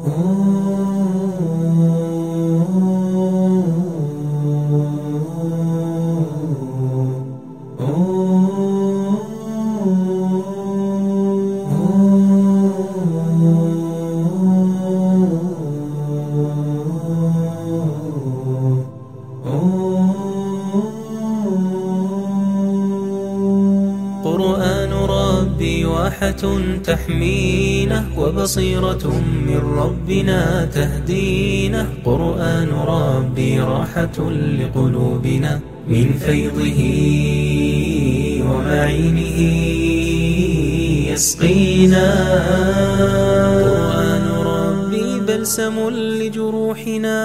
قرآن ربي واحة تحمينا، وبصيرة من ربنا تهدينا. قرآن ربي راحة لقلوبنا، من فيضه ومعينه يسقينا. قرآن ربي بلسم لجروحنا،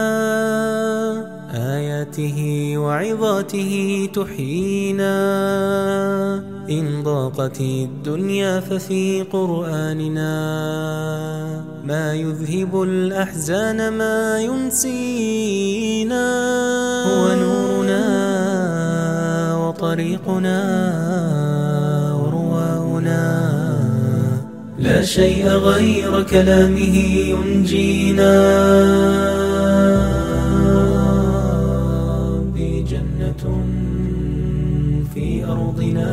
آياته وعظاته تحيينا. إن ضاقت الدنيا ففي قرآننا، ما يذهب الأحزان ما ينسينا. هو نورنا وطريقنا ورواؤنا، لا شيء غير كلامه ينجينا. جنة في أرضنا،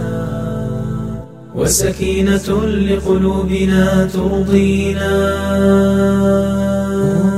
وسكينة لقلوبنا ترضينا.